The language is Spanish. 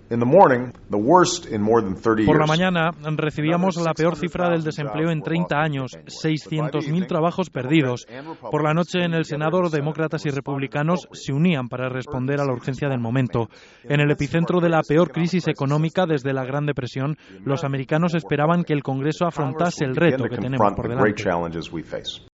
Por la mañana recibíamos la peor cifra del desempleo en 30 años, 600.000 trabajos perdidos. Por la noche en el Senado, demócratas y republicanos se unían para responder a la urgencia del momento. En el epicentro de la peor crisis económica desde la Gran Depresión, los americanos esperaban que el Congreso afrontase el reto que tenemos por delante.